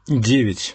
9.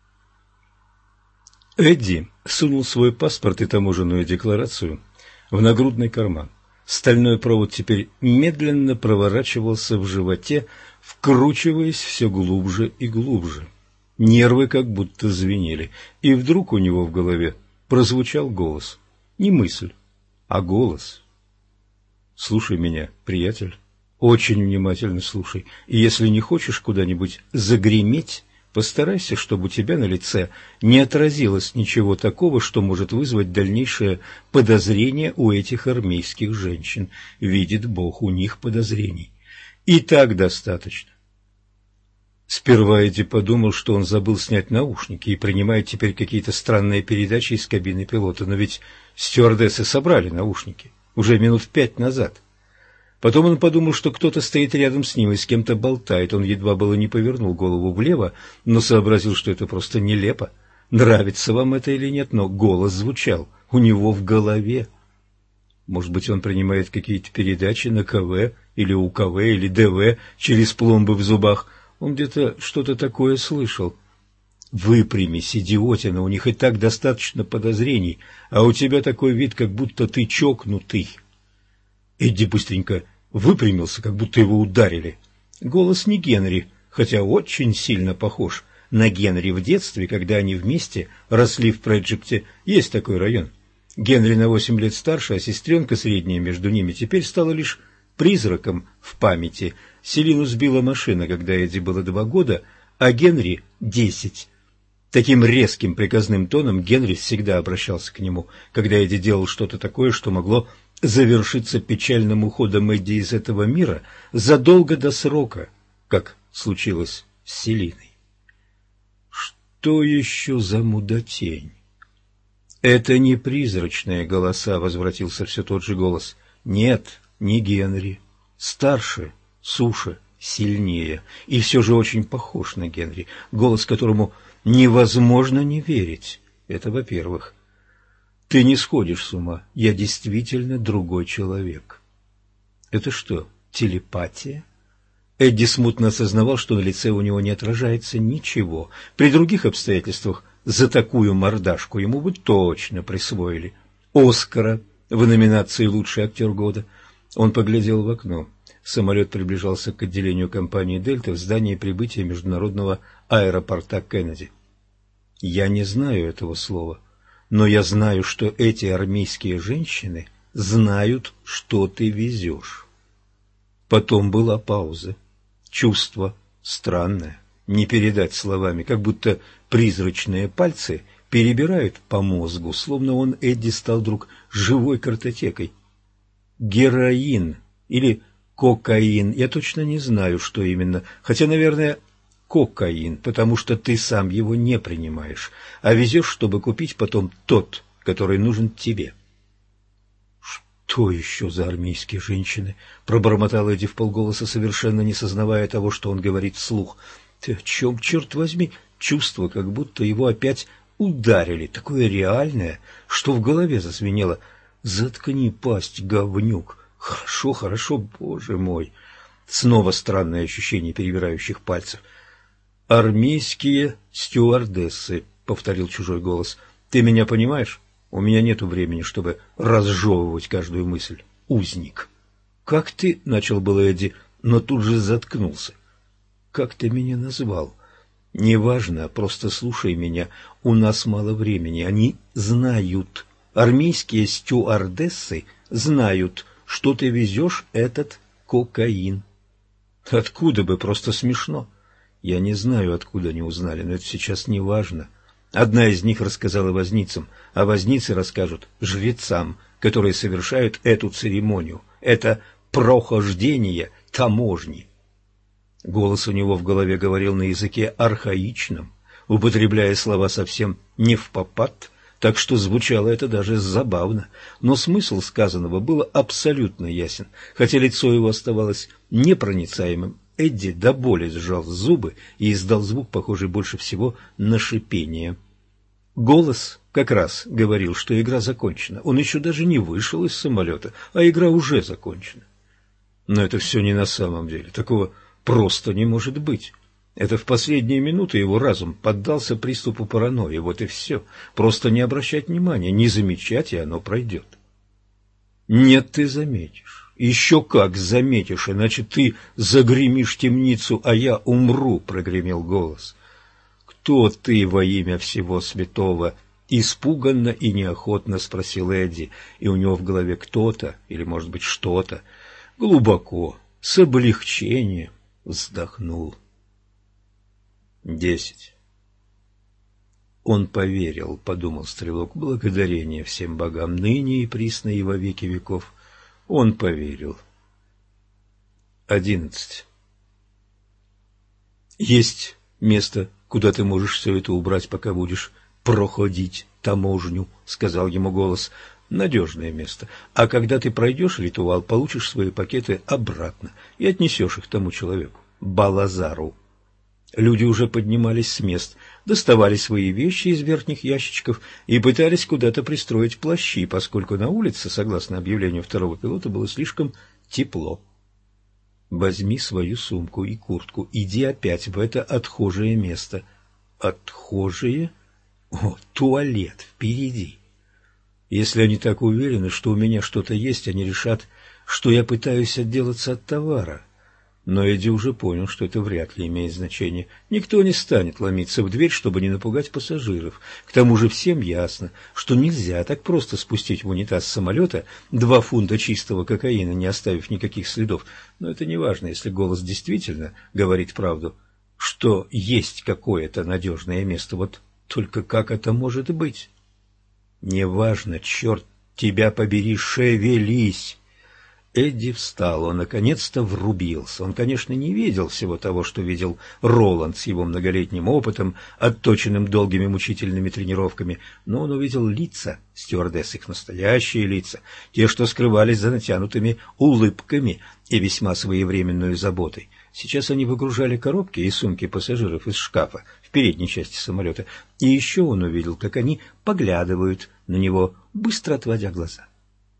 Эдди сунул свой паспорт и таможенную декларацию в нагрудный карман. Стальной провод теперь медленно проворачивался в животе, вкручиваясь все глубже и глубже. Нервы как будто звенели, и вдруг у него в голове прозвучал голос. Не мысль, а голос. «Слушай меня, приятель, очень внимательно слушай, и если не хочешь куда-нибудь загреметь, постарайся, чтобы у тебя на лице не отразилось ничего такого, что может вызвать дальнейшее подозрение у этих армейских женщин. Видит Бог, у них подозрений. И так достаточно». Сперва Эдди подумал, что он забыл снять наушники и принимает теперь какие-то странные передачи из кабины пилота, но ведь стюардессы собрали наушники уже минут 5 назад. Потом он подумал, что кто-то стоит рядом с ним и с кем-то болтает. Он едва было не повернул голову влево, но сообразил, что это просто нелепо. Нравится вам это или нет, но голос звучал у него в голове. Может быть, он принимает какие-то передачи на КВ или УКВ или ДВ через пломбы в зубах. Он где-то что-то такое слышал. Выпрямись, идиотина, у них и так достаточно подозрений, а у тебя такой вид, как будто ты чокнутый. Эдди быстренько выпрямился, как будто его ударили. Голос не Генри, хотя очень сильно похож на Генри в детстве, когда они вместе росли в Преджикте. Есть такой район. Генри на 8 лет старше, а сестренка средняя между ними теперь стала лишь призраком в памяти. Селину сбила машина, когда Эдди было 2 года, а Генри 10. Таким резким приказным тоном Генри всегда обращался к нему, когда Эдди делал что-то такое, что могло завершиться печальным уходом Эдди из этого мира задолго до срока, как случилось с Селиной. Что еще за мудотень? Это не призрачные голоса, возвратился все тот же голос. Нет, не Генри. Старше, суше, сильнее. И все же очень похож на Генри. Голос, которому невозможно не верить. Это во-первых. Ты не сходишь с ума. Я действительно другой человек. Это что, телепатия? Эдди смутно осознавал, что на лице у него не отражается ничего. При других обстоятельствах за такую мордашку ему бы точно присвоили Оскара в номинации «Лучший актер года». Он поглядел в окно. Самолет приближался к отделению компании «Дельта» в здании прибытия международного аэропорта Кеннеди. Я не знаю этого слова, но я знаю, что эти армейские женщины знают, что ты везешь. Потом была пауза. Чувство странное, не передать словами, как будто призрачные пальцы перебирают по мозгу, словно он, Эдди, стал вдруг живой картотекой. Героин или кокаин, я точно не знаю, что именно, хотя, наверное, кокаин, потому что ты сам его не принимаешь, а везешь, чтобы купить потом тот, который нужен тебе. «Что еще за армейские женщины?» — пробормотал Эдди вполголоса, совершенно не сознавая того, что он говорит вслух. «Ты о чем, черт возьми?» Чувство, как будто его опять ударили, такое реальное, что в голове зазвенело. «Заткни пасть, говнюк! Хорошо, хорошо, боже мой!» Снова странное ощущение перебирающих пальцев. «Армейские стюардессы», — повторил чужой голос. «Ты меня понимаешь? У меня нету времени, чтобы разжевывать каждую мысль. Узник». «Как ты?» — начал было Эдди, но тут же заткнулся. «Как ты меня назвал?» «Неважно, просто слушай меня. У нас мало времени. Они знают. Армейские стюардессы знают, что ты везешь этот кокаин». «Откуда бы? Просто смешно». «Я не знаю, откуда они узнали, но это сейчас не важно. Одна из них рассказала возницам, а возницы расскажут жрецам, которые совершают эту церемонию. Это прохождение таможни». Голос у него в голове говорил на языке архаичном, употребляя слова совсем не впопад, так что звучало это даже забавно. Но смысл сказанного был абсолютно ясен, хотя лицо его оставалось непроницаемым. Эдди до боли сжал зубы и издал звук, похожий больше всего на шипение. Голос как раз говорил, что игра закончена. Он еще даже не вышел из самолета, а игра уже закончена. Но это все не на самом деле. Такого просто не может быть. Это в последние минуты его разум поддался приступу паранойи. Вот и все. Просто не обращать внимания, не замечать, и оно пройдет. Нет, ты заметишь. Еще как заметишь, иначе ты загремишь темницу, а я умру, прогремел голос. Кто ты во имя всего святого? Испуганно и неохотно спросил Эдди, и у него в голове кто-то, или, может быть, что-то, глубоко, с облегчением вздохнул. 10. Он поверил, подумал стрелок, благодарение всем богам, ныне и присно и во веки веков. Он поверил. 11. Есть место, куда ты можешь все это убрать, пока будешь проходить таможню, сказал ему голос. Надежное место. А когда ты пройдешь ритуал, получишь свои пакеты обратно и отнесешь их тому человеку, Балазару. Люди уже поднимались с мест, доставали свои вещи из верхних ящичков и пытались куда-то пристроить плащи, поскольку на улице, согласно объявлению второго пилота, было слишком тепло. Возьми свою сумку и куртку, иди опять в это отхожее место. Отхожее? О, туалет впереди. Если они так уверены, что у меня что-то есть, они решат, что я пытаюсь отделаться от товара. Но Эдди уже понял, что это вряд ли имеет значение. Никто не станет ломиться в дверь, чтобы не напугать пассажиров. К тому же всем ясно, что нельзя так просто спустить в унитаз самолета 2 фунта чистого кокаина, не оставив никаких следов. Но это не важно, если голос действительно говорит правду, что есть какое-то надежное место. Вот только как это может быть? Неважно, черт тебя побери, шевелись! Эдди встал, он наконец-то врубился. Он, конечно, не видел всего того, что видел Роланд с его многолетним опытом, отточенным долгими мучительными тренировками, но он увидел лица стюардесс, их настоящие лица, те, что скрывались за натянутыми улыбками и весьма своевременной заботой. Сейчас они выгружали коробки и сумки пассажиров из шкафа в передней части самолета, и еще он увидел, как они поглядывают на него, быстро отводя глаза.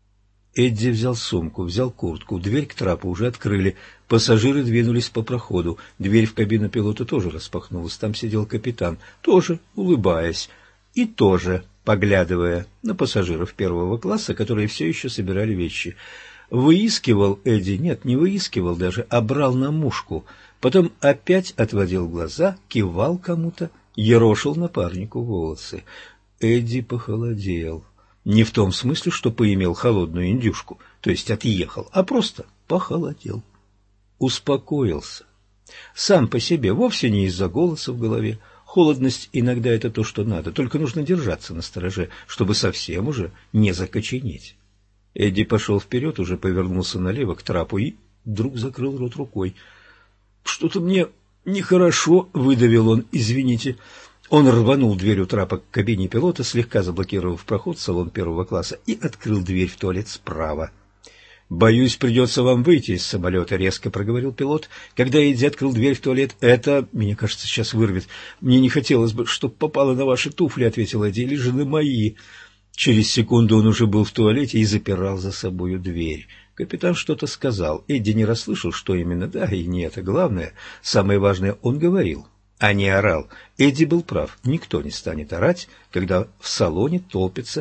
Эдди взял сумку, взял куртку, дверь к трапу уже открыли, пассажиры двинулись по проходу, дверь в кабину пилота тоже распахнулась, там сидел капитан, тоже улыбаясь и тоже поглядывая на пассажиров первого класса, которые все еще собирали вещи. Выискивал Эдди, нет, не выискивал даже, а брал на мушку, потом опять отводил глаза, кивал кому-то, ерошил напарнику волосы. Эдди похолодел. Не в том смысле, что поимел холодную индюшку, то есть отъехал, а просто похолодел. Успокоился. Сам по себе, вовсе не из-за голоса в голове. Холодность иногда это то, что надо, только нужно держаться настороже, чтобы совсем уже не закоченеть. Эдди пошел вперед, уже повернулся налево к трапу и вдруг закрыл рот рукой. «Что-то мне нехорошо», — выдавил он, — «извините». Он рванул дверь у трапа к кабине пилота, слегка заблокировав проход в салон первого класса, и открыл дверь в туалет справа. «Боюсь, придется вам выйти из самолета», — резко проговорил пилот. Когда Эдди открыл дверь в туалет, «Это, мне кажется, сейчас вырвет. Мне не хотелось бы, чтобы попало на ваши туфли», — ответил Эдди, — «или же на мои». Через секунду он уже был в туалете и запирал за собою дверь. Капитан что-то сказал. Эдди не расслышал, что именно, да и не это главное. Самое важное, он говорил, а не орал. Эдди был прав. Никто не станет орать, когда в салоне толпится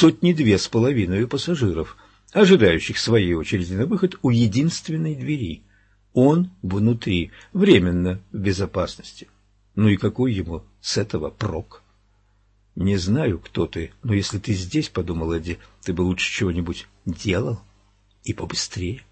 1,5 пассажиров, ожидающих своей очереди на выход у единственной двери. Он внутри, временно в безопасности. Ну и какой ему с этого прок? «Не знаю, кто ты, но если ты здесь, — подумал Эдди, — ты бы лучше чего-нибудь делал и побыстрее».